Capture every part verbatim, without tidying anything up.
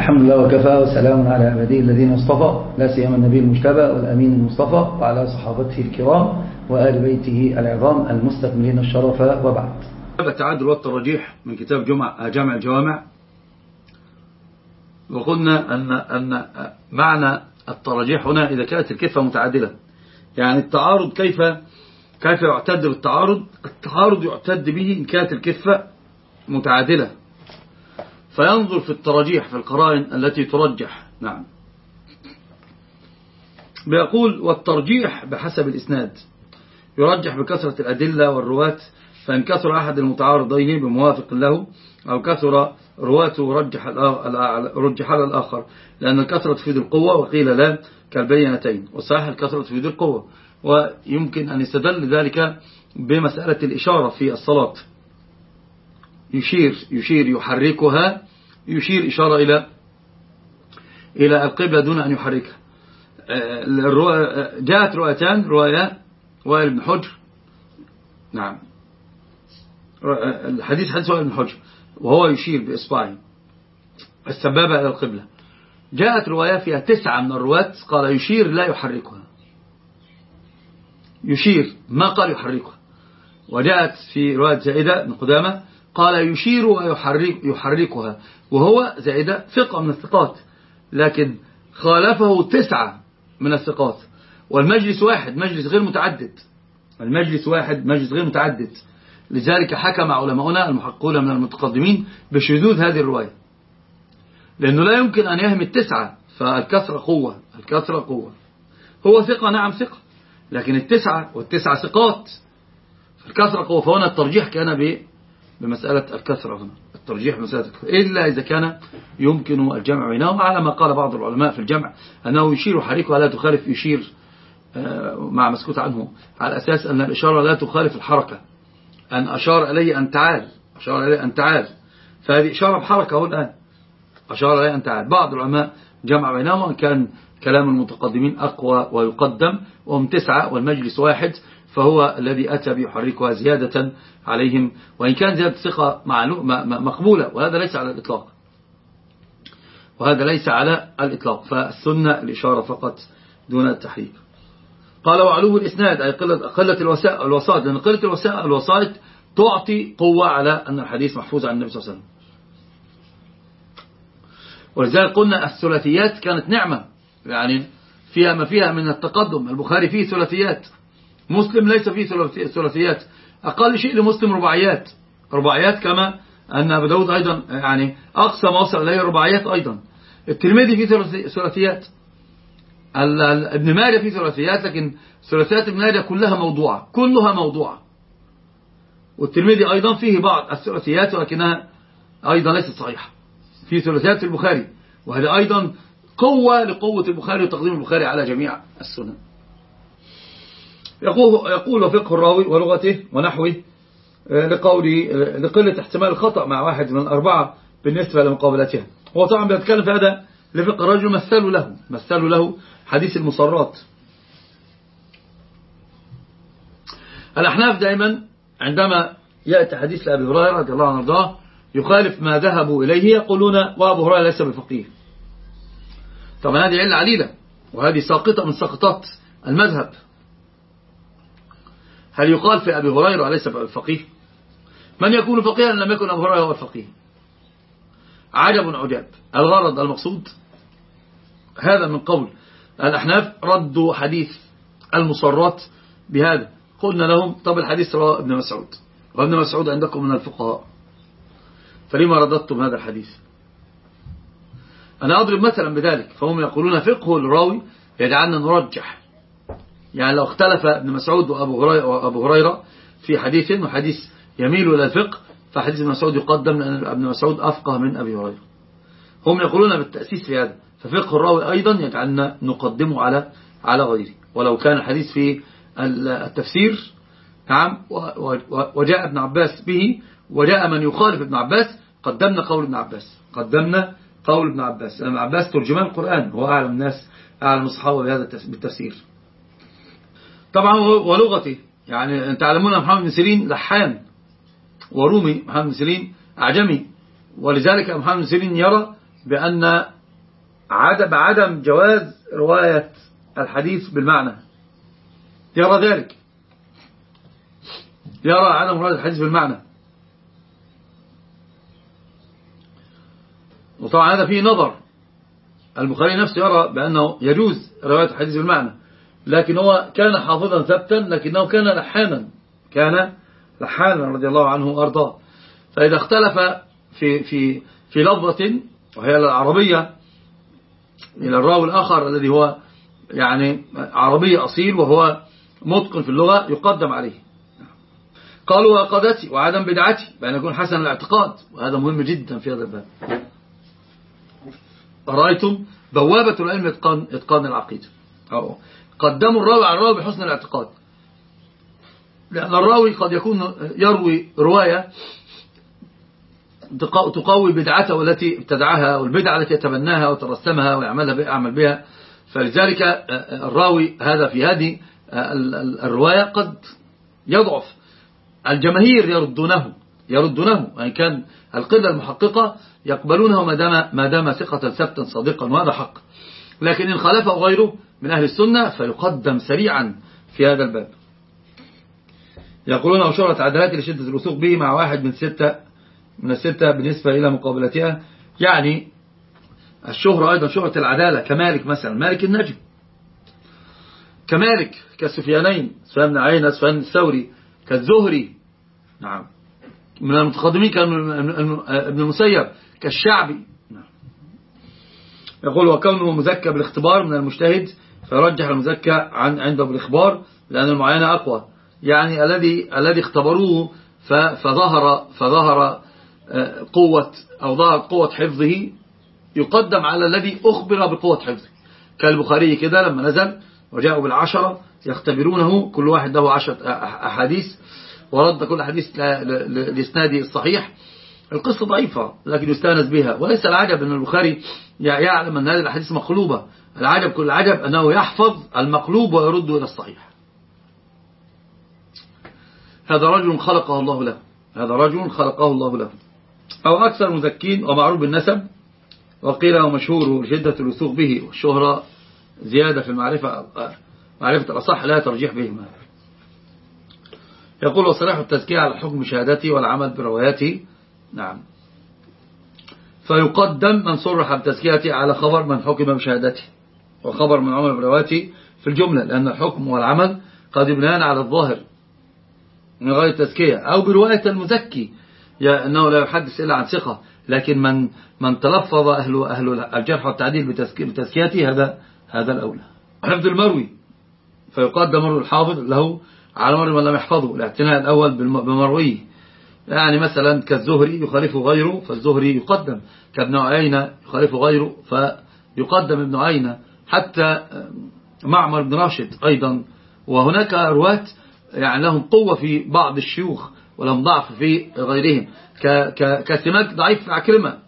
الحمد لله وكفى وسلام على عباده الذين اصطفى، لا سيما النبي المجتبى والأمين المصطفى وعلى صحابته الكرام وآل بيته العظام المستكملين الشرف، وبعد. التعادل والترجيح من كتاب جمع جامع الجوامع. وقلنا أن أن معنى الترجيح هنا إذا كانت الكفة متعادلة، يعني التعارض كيف كيف يعتد بالتعارض؟ التعارض يعتد به إن كانت الكفة متعادلة، فينظر في الترجيح في القرائن التي ترجح. نعم، بيقول والترجيح بحسب الإسناد يرجح بكثرة الأدلة والرواة، فإن كثر أحد المتعارضين بموافق له أو كثر رواته رجح رجح على الآخر، لأن الكثرة تفيد القوة، وقيل لا كالبينتين، وصحيح الكثرة تفيد القوة. ويمكن أن يستدل ذلك بمسألة الإشارة في الصلاة، يشير يشير يحركها، يشير إشارة إلى إلى القبلة دون أن يحركها. جاءت روايتان، رواية وائل بن حجر، نعم الحديث حديث وائل بن حجر وهو يشير بإصبعه السبابة إلى القبلة. جاءت رواية فيها تسعة من الرواة قال يشير لا يحركها، يشير ما قال يحركها. وجاءت في رواية زائدة بن قدامة قال يشير ويحرك يحركها، وهو زائدة ثقة من الثقات، لكن خالفه تسعة من الثقات، والمجلس واحد، مجلس غير متعدد، المجلس واحد مجلس غير متعدد. لذلك حكم علماؤنا المحققون من المتقدمين بشذوذ هذه الرواية، لأنه لا يمكن أن يهم التسعة، فالكثرة قوة، الكثرة قوة. هو ثقة، نعم ثقة، لكن التسعة والتسعة ثقات، فالكثرة قوة. فهنا الترجيح كان بمسألة الكثرة، هنا الترجيح بمسألة الكثرة، إلا إذا كان يمكن الجمع بينهم، على ما قال بعض العلماء في الجمع أنه يشير حركة لا تخالف، يشير مع مسكوت عنه، على أساس أن الإشارة لا تخالف الحركة، أن أشار إليه أن تعال، أشار إليه أن تعال، فهذه إشارة بحركة. هو الآن أشار إليه أن تعال. بعض العلماء جمع بينهم، وأن كان كلام المتقدمين أقوى ويقدم، وهم تسعة والمجلس واحد، فهو الذي أتى بيحركها زيادة عليهم، وإن كان زيادة ثقة مقبولة، وهذا ليس على الإطلاق، وهذا ليس على الإطلاق. فالسنة الإشارة فقط دون التحريك. قال وعلوه الإسناد أي قلة, قلة الوسائط، لأن قلة الوسائط تعطي قوة على أن الحديث محفوظ عن النبي صلى الله عليه وسلم. ولذلك قلنا الثلاثيات كانت نعمة، يعني فيها ما فيها من التقدم. البخاري فيه ثلاثيات، مسلم ليس فيه ثلاثيات، أقل شيء لمسلم رباعيات، رباعيات كما أن أبو داود أيضا يعني أقصى ما وصل إليه رباعيات أيضا. الترمذي فيه ثلاثيات، ابن ماجه فيه ثلاثيات، لكن ثلاثيات ابن ماجه كلها موضوعة، كلها موضوعة. والترمذي أيضا فيه بعض الثلاثيات ولكنها أيضا ليست صحيحة. في ثلاثيات البخاري، وهذا أيضا قوة لقوة البخاري وتقديم البخاري على جميع السنن. يقول يقول وفقه الراوي ولغته ونحوه لقولي لقلة احتمال الخطأ مع واحد من الأربعة بالنسبة لمقابلتها. هو طبعا بيتكلم في هذا لفقه الرجل، مثلوا له مثلوا له حديث المصرات. الأحناف دائما عندما يأتي حديث لأبي هريرة رضي الله عنه وارضاه يخالف ما ذهبوا إليه، يقولون وأبو هريرة ليس بفقيه. طبعا هذه علة عليلة، وهذه ساقطة من سقطات المذهب. هل يقال في أبي هريرة ليس بفقيه؟ من يكون فقيها لم يكن أبو هريرة هو الفقيه؟ عجب عجاب. الغرض المقصود هذا من قول الأحناف، ردوا حديث المصرات بهذا. قلنا لهم طب الحديث رواه ابن مسعود، وابن مسعود عندكم من الفقهاء، فلما رددتم هذا الحديث؟ أنا أضرب مثلا بذلك. فهم يقولون فقه الراوي يجعلنا نرجح، يعني لو اختلف ابن مسعود وأبو هريرة في حديث وحديث يميل إلى الفقه، فحديث ابن مسعود يقدم لأن ابن مسعود أفقه من أبي هريرة. هم يقولون بالتأسيس في هذا، ففقه الراوي أيضا يجعلنا نقدمه على على غيره. ولو كان الحديث في التفسير، نعم، وجاء ابن عباس به وجاء من يخالف ابن عباس، قدمنا قول ابن عباس، قدمنا قول ابن عباس. ابن عباس ترجمان القرآن، هو أعلم الناس، أعلم الصحابة بهذا بالتفسير. طبعا ولغته، يعني تعلمون محمد بن سيرين لحان ورومي، محمد بن سيرين أعجمي، ولذلك محمد بن سيرين يرى بأن عدم عدم جواز رواية الحديث بالمعنى، يرى ذلك، يرى عدم رواية الحديث بالمعنى. وطبعا هذا فيه نظر، البخاري نفسه يرى بأنه يجوز رواية الحديث بالمعنى، لكن هو كان حافظا ثبتا، لكنه كان لحانا، كان لحانا رضي الله عنه وأرضاه. فإذا اختلف في في في لفظة وهي العربية إلى الراوي الآخر الذي هو يعني عربي أصيل وهو متقن في اللغة يقدم عليه. قالوا وعقدتي وعدم بدعتي بأن يكون حسن الاعتقاد، وهذا مهم جدا في هذا الباب. رأيتم بوابة العلم إتقان, إتقان العقيدة، قدموا الراوي على الراوي بحسن الاعتقاد، لأن الراوي قد يكون يروي رواية تقوي بدعته التي ابتدعها والبدعة التي يتبناها وترسمها ويعملها بيعمل بها. فلذلك الراوي هذا في هذه الرواية قد يضعف، الجماهير يردونه يردونه وإن كان القلة المحققة يقبلونه ما دام ما دام ثقة ثبتا صادقا، وهذا حق. لكن إن خالفه غيره من أهل السنة فيقدم سريعا في هذا الباب. يقولون وشهرة عدالته لشدة الوثوق به مع واحد من ستة من الستة بالنسبة إلى مقابلتها، يعني الشهرة أيضا شهرة العدالة كمالك مثلا، مالك النجم، كمالك كالسفيانين، سفيان بن عيينة، سفيان الثوري، كالزهري، نعم، من المتقدمين كان ابن المسيب، كالشعبي. يقول وكونه مزكى بالاختبار من المجتهد فيرجح المزكى عن عنده بالاخبار لأن المعاينة أقوى، يعني الذي الذي اختبروه فظهر فظهر قوة أو ظهر قوة حفظه يقدم على الذي أخبر بقوة حفظه، كالبخاري كده لما نزل وجاءوا بالعشرة يختبرونه كل واحد له عشرة أحاديث ورد كل حديث لإسناده الصحيح. القصة ضعيفة لكن يستانس بها، وليس العجب أن البخاري يعلم أن هذه الأحاديث مقلوبة، العجب كل العجب أنه يحفظ المقلوب ويرد إلى الصحيح. هذا رجل خلقه الله له، هذا رجل خلقه الله له. أو أكثر مزكين ومعروف بالنسب، وقيل ومشهور لشدة الوثوق به والشهرة زيادة في المعرفة، معرفة الأصح لا ترجيح بهما. يقول وصلاح التزكية على حكم شهادته والعمل برواياته، نعم، فيقدم من صرح بتزكيته على خبر من حكم بشهادته وخبر من عمل برواياته في الجملة، لأن الحكم والعمل قد يبنيان على الظاهر من غير تزكية، أو برواية المزكي أنه لا يحدث إلا عن ثقة، لكن من من تلفظ أهل أهل الجرح والتعديل بتزكيته هذا هذا الأولى. حفظ المروي فيقدم مروي الحافظ له على مروي من لم يحفظه، الاعتناء الأول بمرويه، يعني مثلا كالزهري يخالفه غيره فالزهري يقدم، كابن عيينة يخالفه غيره فيقدم ابن عيينة، حتى معمر بن راشد أيضا. وهناك رواة يعني لهم قوة في بعض الشيوخ ولهم ضعف في غيرهم، كسماك ضعيف في عكرمة،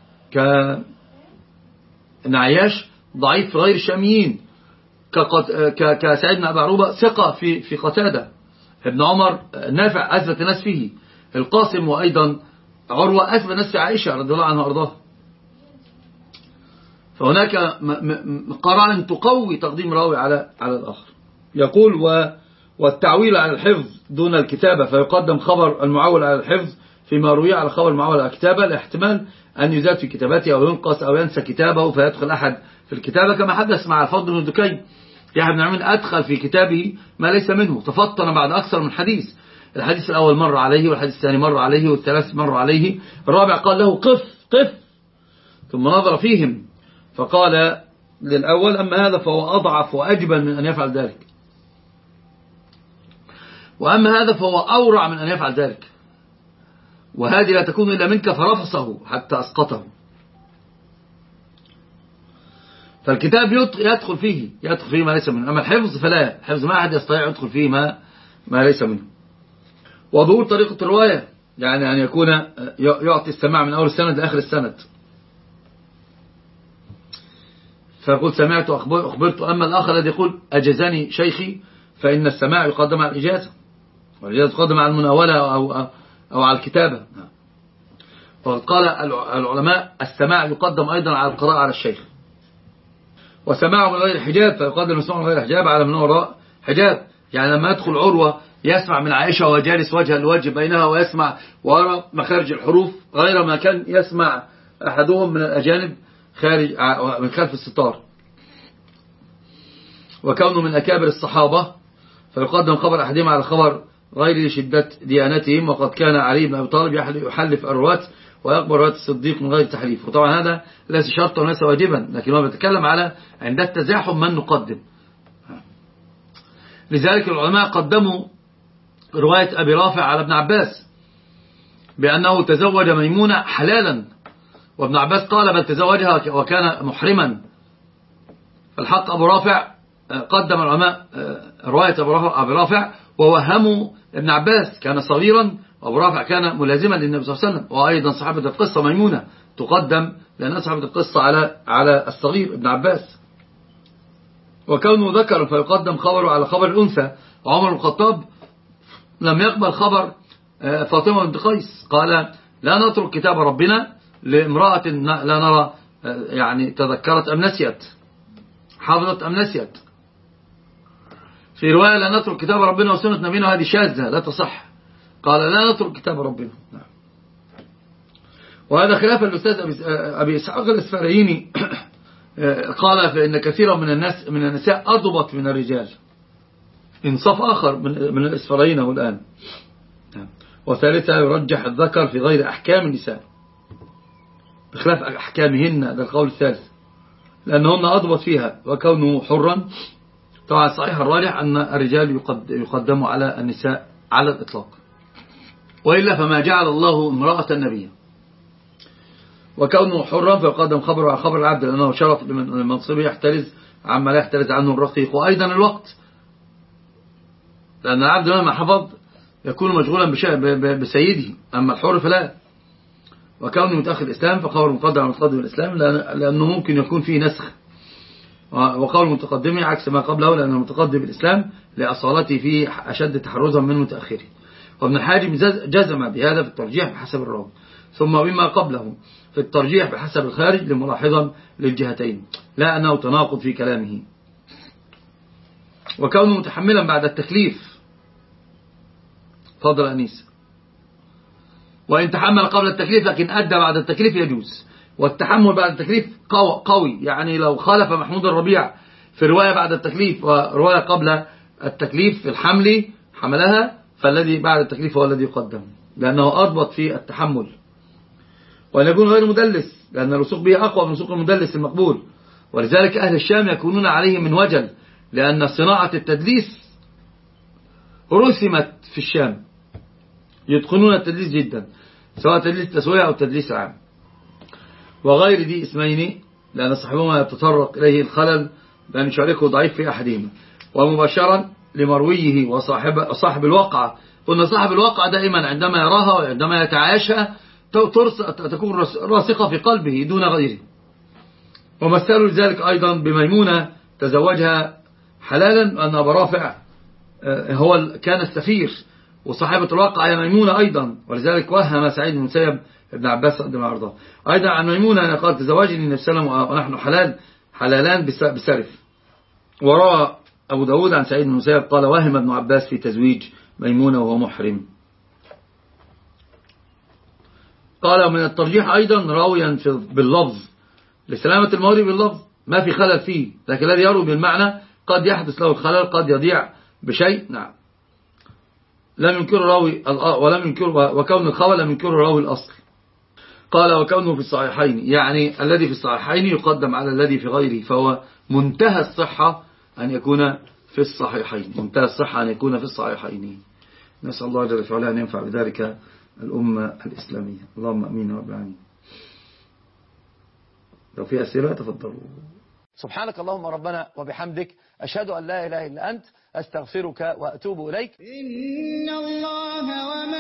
كنعياش ضعيف في غير الشاميين، كسعيد بن أبي عروبة ثقة في في قتادة، ابن عمر نافع أثبت الناس فيه، القاسم وأيضا عروة أثبت الناس في عائشة رضي الله عنها وأرضاها. فهناك قرائن تقوي تقديم راوي على على الآخر. يقول و والتعويل على الحفظ دون الكتابة، فيقدم خبر المعول على الحفظ فيما روي على خبر المعول على الكتابة، لاحتمال أن يزاد في كتابته أو ينقص أو ينسى كتابه فيدخل أحد في الكتابة، كما حدث مع الفضل بن دكين. يحيى بن عمين أدخل في كتابه ما ليس منه، تفطن بعد أكثر من حديث، الحديث الأول مر عليه والحديث الثاني مر عليه والثالث مر عليه، الرابع قال له قف قف، ثم نظر فيهم فقال للأول أما هذا فهو أضعف وأجبن من أن يفعل ذلك، وأما هذا فهو أورع من أن يفعل ذلك، وهذه لا تكون إلا منك، فرفصه حتى أسقطه. فالكتاب يدخل فيه يدخل فيه ما ليس منه، أما الحفظ فلا، الحفظ ما أحد يستطيع يدخل فيه ما ما ليس منه. وظهور طريقة الرواية، يعني أن يكون يعطي السماع من أول السند لآخر السند، فيقول سمعت أخبرت. أما الآخر الذي يقول أجزني شيخي فإن السماع يقدم على الإجازة، والإجازة تقدم على المناولة أو, أو, أو على الكتابة. وقد قال العلماء السماع يقدم أيضا على القراءة على الشيخ، وسماعه من غير حجاب، فيقدم المسموع من غير حجاب على من وراء حجاب. يعني لما يدخل عروة يسمع من عائشة وجالس وجها لوجه بينها ويسمع وراء مخارج الحروف غير ما كان يسمع أحدهم من الأجانب خارج من خلف الستار. وكونه من أكابر الصحابة فيقدم خبر أحدهم على خبر غير شدة ديانتهم. وقد كان علي بن أبي طالب يحلف الرواة ويقبل رواية الصديق من غير تحريف. وطبعا هذا ليس شرطا وليس واجبا، لكن هو بيتكلم على عند التزاحم من نقدم. لذلك العلماء قدموا رواية أبي رافع على ابن عباس بأنه تزوج ميمونة حلالا، وابن عباس قال بل تزوجها وكان محرما. فالحق أبو رافع قدم العلماء رواية أبي رافع ووهموا ابن عباس كان صغيرا، وأبو رافع كان ملازما للنبي صلى الله عليه وسلم. وأيضا صاحبة القصة ميمونة تقدم لأن صاحبة القصة على على الصغير ابن عباس. وكونه ذكر فيقدم خبره على خبر الأنثى. وعمر بن الخطاب لم يقبل خبر فاطمة بنت قيس، قال لا نترك كتاب ربنا لامرأة لا نرى يعني تذكرت أم نسيت، حافظت أم نسيت. في رواية لا نترك كتاب ربنا وسنة نبينا، هذه شاذة لا تصح، قال لا نترك كتاب ربنا. وهذا خلاف الأستاذ أبي إسحاق الإسفرايني قال فإن كثيرا من الناس من النساء أضبط من الرجال. انصاف آخر من الإسفرايين الآن. وثالثا يرجح الذكر في غير أحكام النساء بخلاف أحكامهن، هذا القول الثالث، لأنهن أضبط فيها. وكونه حرا طبعا صحيح الراجح أن الرجال يقدم على النساء على الإطلاق، وإلا فما جعل الله امرأة النبي. وكونه حرا فيقدم خبره على خبر العبد لأنه شرف لمنصبه يحترز عما لا يحترز عنه الرقيق. وأيضا الوقت، لأن العبد لما حفظ يكون مشغولا بسيده، أما الحر فلا. وكونه متأخر الإسلام فخبر مقدم على متقدم الإسلام لأنه ممكن يكون فيه نسخ. وقول المتقدم عكس ما قبله لأن المتقدم الإسلام لأصالته فيه أشد تحرزا من متأخره. وابن الحاجم جزم بهذا في الترجيح بحسب الراوي، ثم بما قبله في الترجيح بحسب الخارج لملاحظا للجهتين، لا أنه تناقض في كلامه. وكونه متحملا بعد التكليف، فضل أنيس، وإن تحمل قبل التكليف لكن أدى بعد التكليف يجوز. والتحمل بعد التكليف قوي، يعني لو خالف محمود الربيع في رواية بعد التكليف ورواية قبل التكليف في الحمل حملها، فالذي بعد التكليف هو الذي يقدم لأنه أضبط في التحمل. وأن يكون غير مدلس لأن الوثوق به أقوى من وثوق المدلس المقبول. ولذلك أهل الشام يكونون عليه من وجل، لأن صناعة التدليس رسمت في الشام، يتقنون التدليس جدا، سواء تدليس تسوية أو تدليس عام. وغير دي اسمين لأن صاحبهما يتطرق إليه الخلل بأن يشاركه ضعيف في أحدهما. ومباشرا لمرويه وصاحب صاحب الواقعة. قلنا صاحب الواقعة دائما عندما يراها وعندما يتعايشها تكون راسخة في قلبه دون غيره. ومثلوا لذلك أيضا بميمونة تزوجها حلالا، أن أبا رافع هو كان السفير، وصاحبة الواقعة هي ميمونة أيضا. ولذلك وهم سعيد بن المسيب ابن عباس رضي الله عنه أيضا عن ميمونة أن قال تزوجني النبي صلى الله عليه وسلم ونحن حلال حلالان بسرف. وروى أبو داود عن سعيد بن المسيب قال وهم ابن عباس في تزويج ميمونة وهو محرم. قال من الترجيح أيضا راويا باللفظ لسلامة الموري باللفظ ما في خلل فيه، لكن الذي يروي بالمعنى قد يحدث له الخلل، قد يضيع بشيء. نعم لم ينكر راوي ولم ينكر وكون الخبر لم ينكر راوي الأصل. قال وكونه في الصحيحين، يعني الذي في الصحيحين يقدم على الذي في غيره، فهو منتهى الصحة أن يكون في الصحيحين، منتهى الصحة أن يكون في الصحيحين. نسأل الله جل وعلا أن ينفع بذلك الأمة الإسلامية. اللهم أمين رب العالمين. لو في أسئلة تفضلوا. سبحانك اللهم ربنا وبحمدك، أشهد أن لا إله إلا أنت، أستغفرك وأتوب إليك. إن الله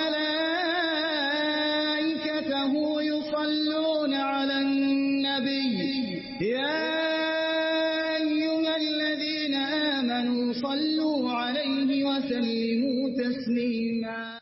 وملائكته يصلون على النبي يا أيها الذين آمنوا صلوا عليه وسلموا تسليما.